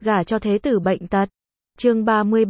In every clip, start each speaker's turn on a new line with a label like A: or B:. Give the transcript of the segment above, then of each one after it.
A: gả cho thế tử bệnh tật. Chương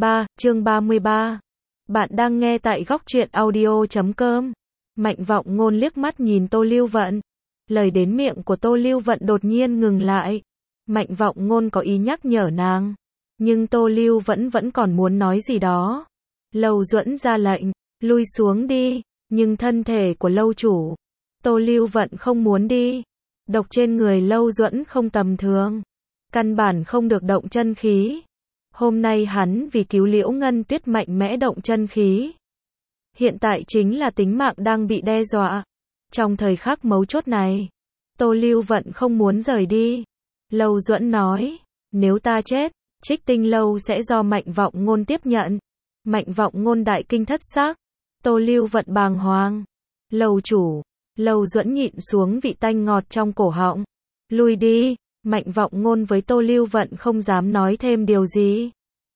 A: 33. Bạn đang nghe tại góc truyện audio.com. Mạnh Vọng Ngôn liếc mắt nhìn Tô Lưu Vận. Lời đến miệng của Tô Lưu Vận đột nhiên ngừng lại. Mạnh Vọng Ngôn có ý nhắc nhở nàng, nhưng Tô Lưu vẫn còn muốn nói gì đó. Lâu Duẫn ra lệnh, lui xuống đi, nhưng thân thể của Lâu chủ, Tô Lưu Vận không muốn đi. Độc trên người Lâu Duẫn không tầm thường, căn bản không được động chân khí. Hôm nay hắn vì cứu Liễu Ngân Tuyết mạnh mẽ động chân khí. Hiện tại chính là tính mạng đang bị đe dọa. Trong thời khắc mấu chốt này, Tô Lưu Vận không muốn rời đi. Lâu Duẫn nói, nếu ta chết, Trích Tinh Lâu sẽ do Mạnh Vọng Ngôn tiếp nhận. Mạnh Vọng Ngôn đại kinh thất sắc. Tô Lưu Vận bàng hoàng. Lâu chủ. Lâu Duẫn nhịn xuống vị tanh ngọt trong cổ họng. Lui đi. Mạnh Vọng Ngôn với Tô Lưu Vận không dám nói thêm điều gì,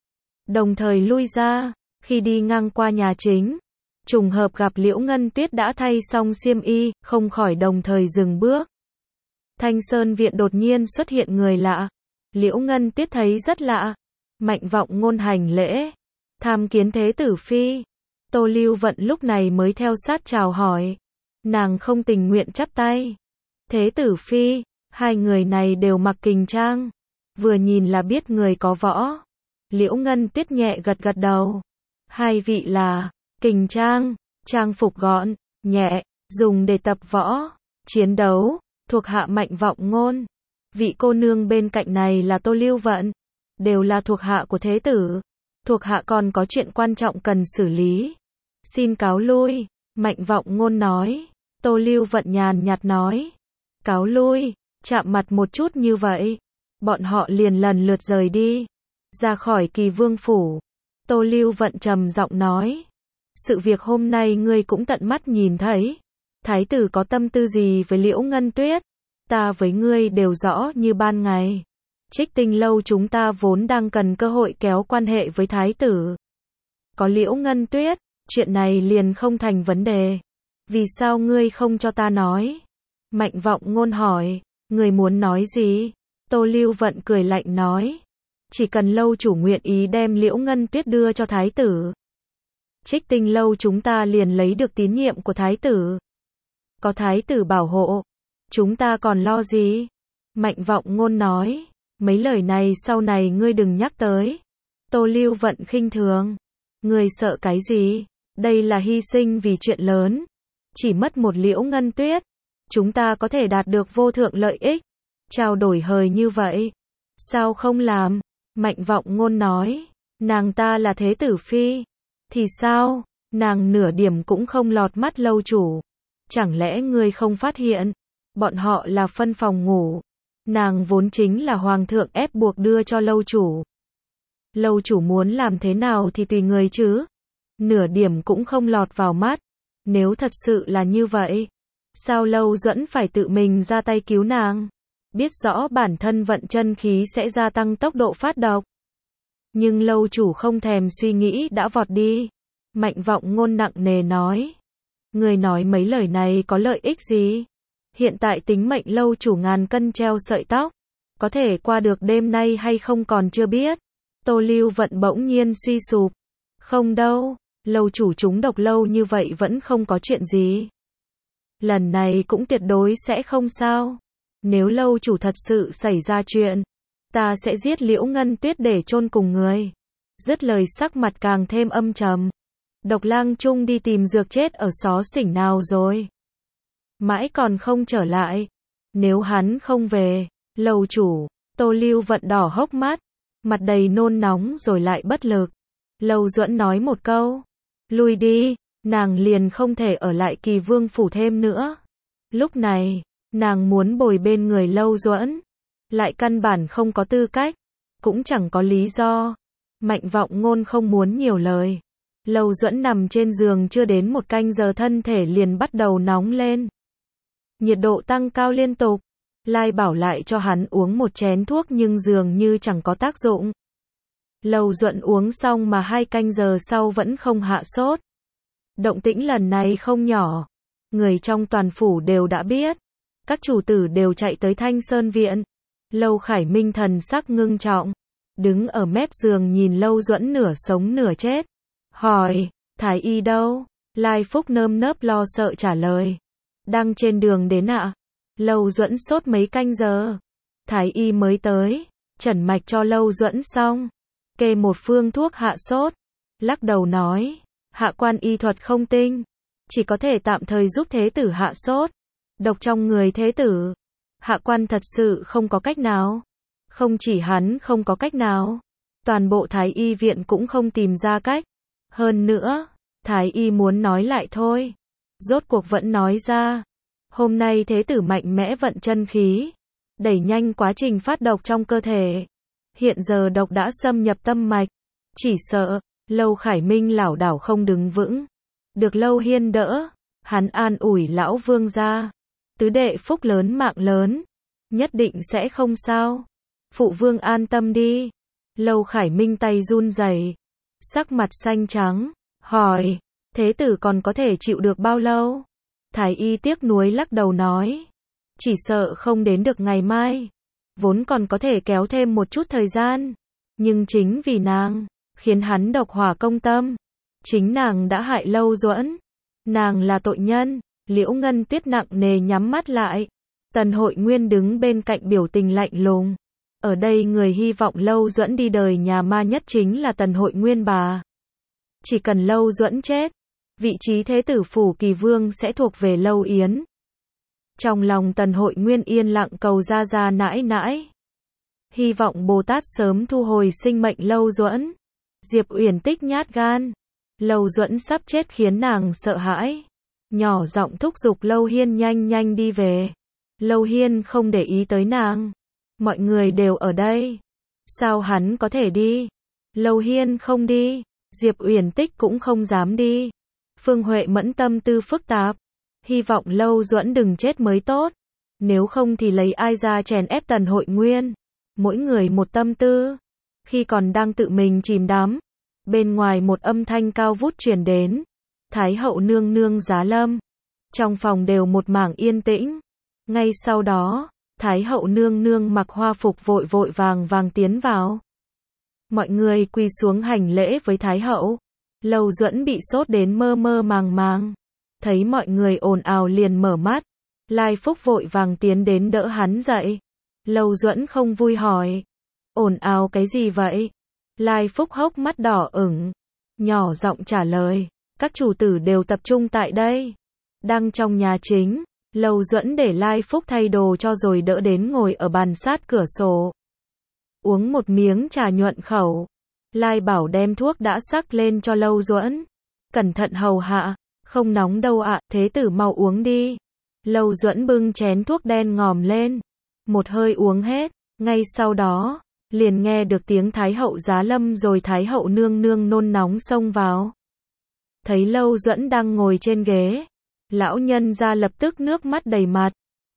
A: đồng thời lui ra. Khi đi ngang qua nhà chính, trùng hợp gặp Liễu Ngân Tuyết đã thay xong xiêm y, không khỏi đồng thời dừng bước. Thanh Sơn viện đột nhiên xuất hiện người lạ. Liễu Ngân Tuyết thấy rất lạ. Mạnh Vọng Ngôn hành lễ, tham kiến thế tử phi. Tô Lưu Vận lúc này mới theo sát chào hỏi. Nàng không tình nguyện chắp tay. Thế tử phi. Hai người này đều mặc kình trang, vừa nhìn là biết người có võ. Liễu Ngân Tuyết nhẹ gật đầu. Hai vị là kình trang, trang phục gọn, nhẹ, dùng để tập võ, chiến đấu, thuộc hạ Mạnh Vọng Ngôn. Vị cô nương bên cạnh này là Tô Lưu Vận, đều là thuộc hạ của thế tử. Thuộc hạ còn có chuyện quan trọng cần xử lý, xin cáo lui. Mạnh Vọng Ngôn nói. Tô Lưu Vận nhàn nhạt nói, cáo lui. Chạm mặt một chút như vậy, bọn họ liền lần lượt rời đi, ra khỏi Kỳ Vương phủ. Tô Lưu Vận trầm giọng nói, sự việc hôm nay ngươi cũng tận mắt nhìn thấy. Thái tử có tâm tư gì với Liễu Ngân Tuyết, ta với ngươi đều rõ như ban ngày. Trích Tinh Lâu chúng ta vốn đang cần cơ hội kéo quan hệ với thái tử. Có Liễu Ngân Tuyết, chuyện này liền không thành vấn đề. Vì sao ngươi không cho ta nói? Mạnh Vọng Ngôn hỏi. Người muốn nói gì? Tô Lưu Vận cười lạnh nói, chỉ cần Lâu chủ nguyện ý đem Liễu Ngân Tuyết đưa cho thái tử, Trích Tinh Lâu chúng ta liền lấy được tín nhiệm của thái tử. Có thái tử bảo hộ, chúng ta còn lo gì? Mạnh Vọng Ngôn nói, mấy lời này sau này ngươi đừng nhắc tới. Tô Lưu Vận khinh thường, ngươi sợ cái gì? Đây là hy sinh vì chuyện lớn, chỉ mất một Liễu Ngân Tuyết, chúng ta có thể đạt được vô thượng lợi ích. Trao đổi hời như vậy, sao không làm? Mạnh Vọng Ngôn nói, nàng ta là thế tử phi, thì sao? Nàng nửa điểm cũng không lọt mắt lâu chủ. Chẳng lẽ ngươi không phát hiện, bọn họ là phân phòng ngủ. Nàng vốn chính là hoàng thượng ép buộc đưa cho lâu chủ. Lâu chủ muốn làm thế nào thì tùy người chứ. Nửa điểm cũng không lọt vào mắt. Nếu thật sự là như vậy, sao Lâu Duẫn phải tự mình ra tay cứu nàng? Biết rõ bản thân vận chân khí sẽ gia tăng tốc độ phát độc. Nhưng lâu chủ không thèm suy nghĩ đã vọt đi. Mạnh Vọng Ngôn nặng nề nói. Người nói mấy lời này có lợi ích gì? Hiện tại tính mệnh lâu chủ ngàn cân treo sợi tóc. Có thể qua được đêm nay hay không còn chưa biết. Tô Lưu Vận bỗng nhiên suy sụp. Không đâu, lâu chủ trúng độc lâu như vậy vẫn không có chuyện gì. Lần này cũng tuyệt đối sẽ không sao. Nếu lâu chủ thật sự xảy ra chuyện, ta sẽ giết Liễu Ngân Tuyết để chôn cùng người. Dứt lời sắc mặt càng thêm âm trầm. Độc Lang Trung đi tìm dược chết ở xó xỉnh nào rồi? Mãi còn không trở lại. Nếu hắn không về, lâu chủ. Tô Lưu Vận đỏ hốc mắt, mặt đầy nôn nóng rồi lại bất lực. Lâu Duẫn nói một câu, lui đi, nàng liền không thể ở lại Kỳ Vương phủ thêm nữa. Lúc này, nàng muốn bồi bên người Lâu Duẫn, lại căn bản không có tư cách, cũng chẳng có lý do. Mạnh Vọng Ngôn không muốn nhiều lời. Lâu Duẫn nằm trên giường chưa đến một canh giờ thân thể liền bắt đầu nóng lên. Nhiệt độ tăng cao liên tục. Lai bảo lại cho hắn uống một chén thuốc nhưng dường như chẳng có tác dụng. Lâu Duẫn uống xong mà 2 canh giờ sau vẫn không hạ sốt. Động tĩnh lần này không nhỏ. Người trong toàn phủ đều đã biết. Các chủ tử đều chạy tới Thanh Sơn viện. Lâu Khải Minh thần sắc ngưng trọng. đứng ở mép giường nhìn Lâu Duẫn nửa sống nửa chết. Hỏi, Thái y đâu? Lai Phúc nơm nớp lo sợ trả lời. Đang trên đường đến ạ. Lâu Duẫn sốt mấy canh giờ. Thái y mới tới, chẩn mạch cho Lâu Duẫn xong. Kê một phương thuốc hạ sốt. Lắc đầu nói, hạ quan y thuật không tinh. Chỉ có thể tạm thời giúp thế tử hạ sốt. Độc trong người thế tử. Hạ quan thật sự không có cách nào. Không chỉ hắn không có cách nào. Toàn bộ Thái y viện cũng không tìm ra cách. Hơn nữa, Thái y muốn nói lại thôi. Rốt cuộc vẫn nói ra. Hôm nay thế tử mạnh mẽ vận chân khí. Đẩy nhanh quá trình phát độc trong cơ thể. Hiện giờ độc đã xâm nhập tâm mạch. Chỉ sợ, Lâu Khải Minh lảo đảo không đứng vững. Được Lâu Hiên đỡ. Hắn an ủi lão vương gia. Tứ đệ phúc lớn mạng lớn. Nhất định sẽ không sao. Phụ vương an tâm đi. Lâu Khải Minh tay run rẩy, sắc mặt xanh trắng, hỏi, thế tử còn có thể chịu được bao lâu? Thái y tiếc nuối lắc đầu nói, chỉ sợ không đến được ngày mai, vốn còn có thể kéo thêm một chút thời gian, nhưng chính vì nàng, khiến hắn độc hỏa công tâm, chính nàng đã hại Lâu Duẫn, nàng là tội nhân. Liễu Ngân Tuyết nặng nề nhắm mắt lại, Tần Hội Nguyên đứng bên cạnh biểu tình lạnh lùng. Ở đây người hy vọng Lâu Duẫn đi đời nhà ma nhất chính là Tần Hội Nguyên bà. Chỉ cần Lâu Duẫn chết, vị trí thế tử phủ Kỳ Vương sẽ thuộc về Lâu Yến. Trong lòng Tần Hội Nguyên yên lặng cầu ra ra nãi nãi. Hy vọng Bồ Tát sớm thu hồi sinh mệnh Lâu Duẫn. Diệp Uyển Tích nhát gan. Lâu Duẫn sắp chết khiến nàng sợ hãi. Nhỏ giọng thúc giục Lâu Hiên nhanh nhanh đi về. Lâu Hiên không để ý tới nàng. Mọi người đều ở đây. Sao hắn có thể đi? Lâu Hiên không đi. Diệp Uyển Tích cũng không dám đi. Phương Huệ Mẫn tâm tư phức tạp. Hy vọng Lâu Duẫn đừng chết mới tốt. Nếu không thì lấy ai ra chèn ép Tần Hội Nguyên. Mỗi người một tâm tư. Khi còn đang tự mình chìm đắm, bên ngoài một âm thanh cao vút truyền đến. Thái hậu nương nương giá lâm. Trong phòng đều một mảng yên tĩnh. Ngay sau đó, Thái hậu nương nương mặc hoa phục vội vội vàng vàng tiến vào. Mọi người quỳ xuống hành lễ với Thái hậu. Lâu Duẫn bị sốt đến mơ mơ màng màng. Thấy mọi người ồn ào liền mở mắt. Lai Phúc vội vàng tiến đến đỡ hắn dậy. Lâu Duẫn không vui hỏi. Ồn ào cái gì vậy? Lai Phúc hốc mắt đỏ ửng. Nhỏ giọng trả lời. Các chủ tử đều tập trung tại đây. Đang trong nhà chính. Lâu Duẫn để Lai Phúc thay đồ cho rồi đỡ đến ngồi ở bàn sát cửa sổ. Uống một miếng trà nhuận khẩu. Lai bảo đem thuốc đã sắc lên cho Lâu Duẫn. Cẩn thận hầu hạ. Không nóng đâu ạ, thế tử mau uống đi. Lâu Duẫn bưng chén thuốc đen ngòm lên. Một hơi uống hết. Ngay sau đó, liền nghe được tiếng Thái hậu giá lâm rồi Thái hậu nương nương nôn nóng xông vào. Thấy Lâu Duẫn đang ngồi trên ghế. Lão nhân ra lập tức nước mắt đầy mặt.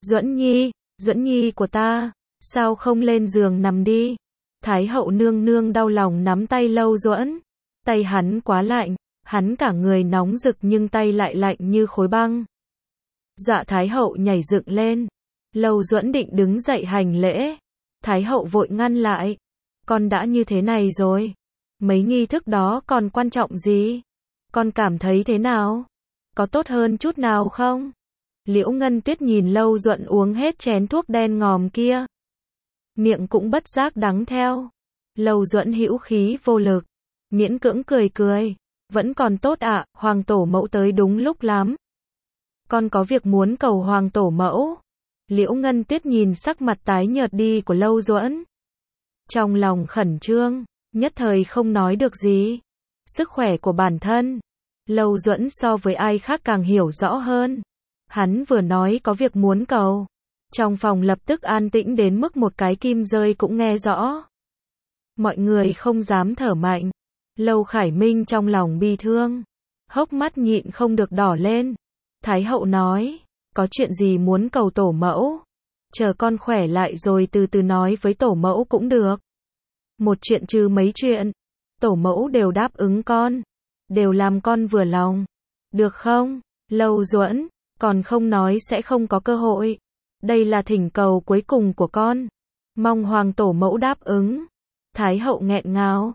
A: Duẫn nhi của ta, sao không lên giường nằm đi? Thái hậu nương nương đau lòng nắm tay Lâu Duẫn. Tay hắn quá lạnh, hắn cả người nóng rực nhưng tay lại lạnh như khối băng. Dạ Thái hậu nhảy dựng lên. Lâu Duẫn định đứng dậy hành lễ. Thái hậu vội ngăn lại. Con đã như thế này rồi. Mấy nghi thức đó còn quan trọng gì? Con cảm thấy thế nào? Có tốt hơn chút nào không? Liễu Ngân Tuyết nhìn Lâu Duẫn uống hết chén thuốc đen ngòm kia. Miệng cũng bất giác đắng theo. Lâu Duẫn hữu khí vô lực. Miễn cưỡng cười cười. Vẫn còn tốt ạ, Hoàng tổ mẫu tới đúng lúc lắm. Con có việc muốn cầu Hoàng tổ mẫu. Liễu Ngân Tuyết nhìn sắc mặt tái nhợt đi của Lâu Duẫn. Trong lòng khẩn trương, nhất thời không nói được gì. Sức khỏe của bản thân. Lâu Duẫn so với ai khác càng hiểu rõ hơn. Hắn vừa nói có việc muốn cầu. Trong phòng lập tức an tĩnh đến mức một cái kim rơi cũng nghe rõ. Mọi người không dám thở mạnh. Lâu Khải Minh trong lòng bi thương. Hốc mắt nhịn không được đỏ lên. Thái hậu nói, có chuyện gì muốn cầu tổ mẫu? Chờ con khỏe lại rồi từ từ nói với tổ mẫu cũng được. Một chuyện trừ mấy chuyện. Tổ mẫu đều đáp ứng con. Đều làm con vừa lòng. Được không? Lâu Duẫn, còn không nói sẽ không có cơ hội. Đây là thỉnh cầu cuối cùng của con. Mong Hoàng tổ mẫu đáp ứng. Thái hậu nghẹn ngào,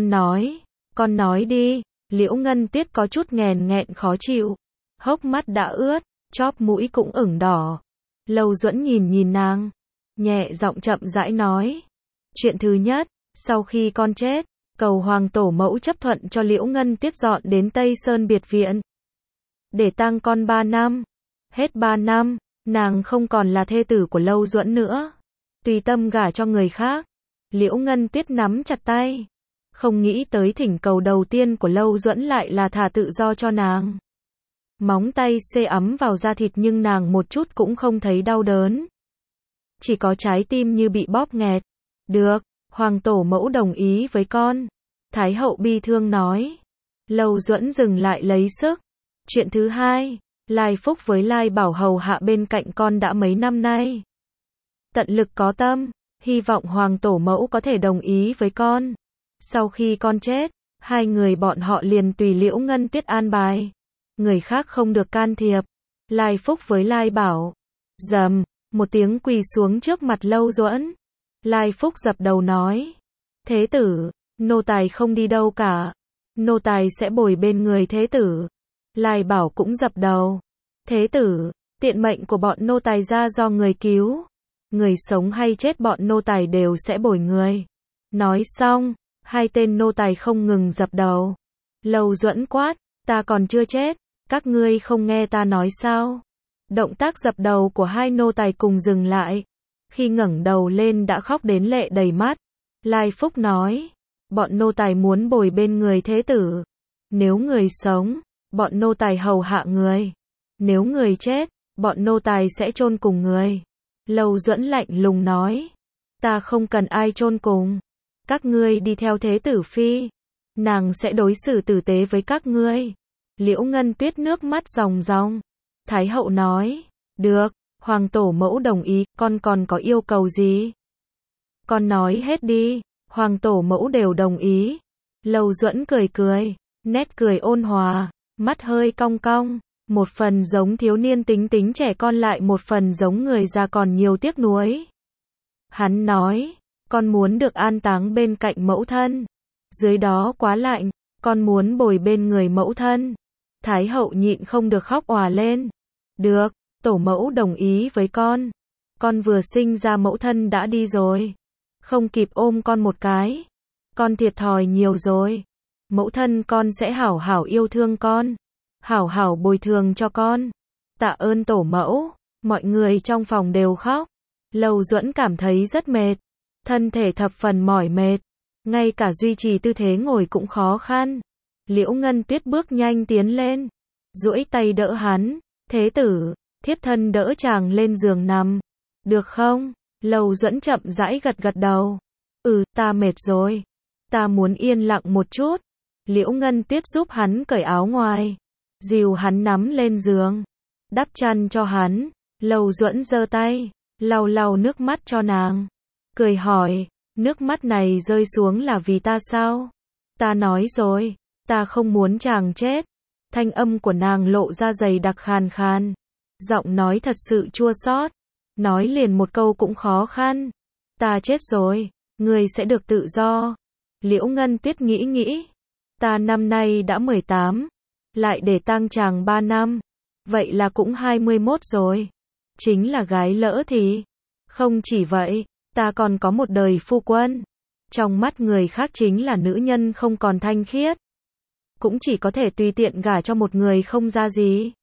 A: con nói đi. Liễu Ngân Tuyết có chút nghèn nghẹn khó chịu, hốc mắt đã ướt, chóp mũi cũng ửng đỏ. Lâu Duẫn nhìn nàng, nhẹ giọng chậm rãi nói. Chuyện thứ nhất, sau khi con chết, cầu Hoàng tổ mẫu chấp thuận cho Liễu Ngân Tuyết dọn đến Tây Sơn biệt viện. Để tang con 3 năm. Hết 3 năm, nàng không còn là thê tử của Lâu Duẫn nữa. Tùy tâm gả cho người khác. Liễu Ngân Tuyết nắm chặt tay. Không nghĩ tới thỉnh cầu đầu tiên của Lâu Duẫn lại là thả tự do cho nàng. Móng tay xê ấm vào da thịt nhưng nàng một chút cũng không thấy đau đớn. Chỉ có trái tim như bị bóp nghẹt. Được, Hoàng tổ mẫu đồng ý với con. Thái hậu bi thương nói. Lâu Duẫn dừng lại lấy sức. Chuyện thứ hai, Lai Phúc với Lai Bảo hầu hạ bên cạnh con đã mấy năm nay. Tận lực có tâm, hy vọng Hoàng tổ mẫu có thể đồng ý với con. Sau khi con chết, hai người bọn họ liền tùy Liễu Ngân Tuyết an bài. Người khác không được can thiệp. Lai Phúc với Lai Bảo. Dầm, một tiếng quỳ xuống trước mặt Lâu Duẫn. Lai Phúc dập đầu nói. Thế tử, nô tài không đi đâu cả. Nô tài sẽ bồi bên người thế tử. Lai Bảo cũng dập đầu. Thế tử, tiện mệnh của bọn nô tài ra do người cứu. Người sống hay chết bọn nô tài đều sẽ bồi người. Nói xong, hai tên nô tài không ngừng dập đầu. Lâu Duẫn quát, ta còn chưa chết, các ngươi không nghe ta nói sao? Động tác dập đầu của hai nô tài cùng dừng lại. Khi ngẩng đầu lên đã khóc đến lệ đầy mắt. Lai Phúc nói, bọn nô tài muốn bồi bên người thế tử. Nếu người sống, bọn nô tài hầu hạ người. Nếu người chết, bọn nô tài sẽ chôn cùng người. Lâu Duẫn lạnh lùng nói, ta không cần ai chôn cùng. Các ngươi đi theo thế tử phi, nàng sẽ đối xử tử tế với các ngươi. Liễu Ngân Tuyết nước mắt ròng ròng. Thái hậu nói, được, Hoàng tổ mẫu đồng ý, con còn có yêu cầu gì? Con nói hết đi, Hoàng tổ mẫu đều đồng ý. Lâu Duẫn cười cười, nét cười ôn hòa, mắt hơi cong cong, một phần giống thiếu niên tính tính trẻ con lại một phần giống người già còn nhiều tiếc nuối. Hắn nói, con muốn được an táng bên cạnh mẫu thân. Dưới đó quá lạnh, con muốn bồi bên người mẫu thân. Thái hậu nhịn không được khóc òa lên. Được, tổ mẫu đồng ý với con. Con vừa sinh ra mẫu thân đã đi rồi. Không kịp ôm con một cái. Con thiệt thòi nhiều rồi. Mẫu thân con sẽ hảo hảo yêu thương con. Hảo hảo bồi thường cho con. Tạ ơn tổ mẫu. Mọi người trong phòng đều khóc. Lâu Duẫn cảm thấy rất mệt. Thân thể thập phần mỏi mệt. Ngay cả duy trì tư thế ngồi cũng khó khăn. Liễu Ngân Tuyết bước nhanh tiến lên. Duỗi tay đỡ hắn. Thế tử, thiếp thân đỡ chàng lên giường nằm. Được không? Lâu Duẫn chậm rãi gật gật đầu. Ta mệt rồi. Ta muốn yên lặng một chút. Liễu Ngân Tuyết giúp hắn cởi áo ngoài. Dìu hắn nắm lên giường. Đắp chăn cho hắn. Lâu Duẫn giơ tay. Lau lau nước mắt cho nàng. Cười hỏi, nước mắt này rơi xuống là vì ta sao? Ta nói rồi, ta không muốn chàng chết. Thanh âm của nàng lộ ra dày đặc khàn khàn. Giọng nói thật sự chua xót. Nói liền một câu cũng khó khăn. Ta chết rồi, ngươi sẽ được tự do. Liễu Ngân Tuyết nghĩ. Ta năm nay đã 18. Lại để tang chàng 3 năm. Vậy là cũng 21 rồi. Chính là gái lỡ thì. Không chỉ vậy, ta còn có một đời phu quân. Trong mắt người khác chính là nữ nhân không còn thanh khiết. Cũng chỉ có thể tùy tiện gả cho một người không ra gì.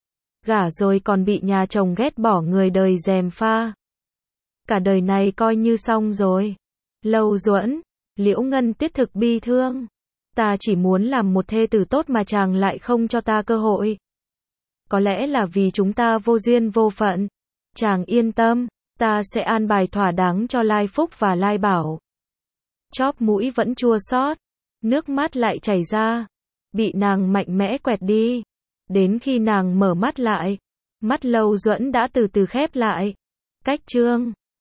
A: Gả rồi còn bị nhà chồng ghét bỏ người đời gièm pha. Cả đời này coi như xong rồi. Lâu Duẫn, Liễu Ngân Tuyết thực bi thương. Ta chỉ muốn làm một thê tử tốt mà chàng lại không cho ta cơ hội. Có lẽ là vì chúng ta vô duyên vô phận. Chàng yên tâm, ta sẽ an bài thỏa đáng cho Lai Phúc và Lai Bảo. Chóp mũi vẫn chua xót, nước mắt lại chảy ra, bị nàng mạnh mẽ quẹt đi. Đến khi nàng mở mắt lại, mắt Lâu Duẫn đã từ từ khép lại. Cách chương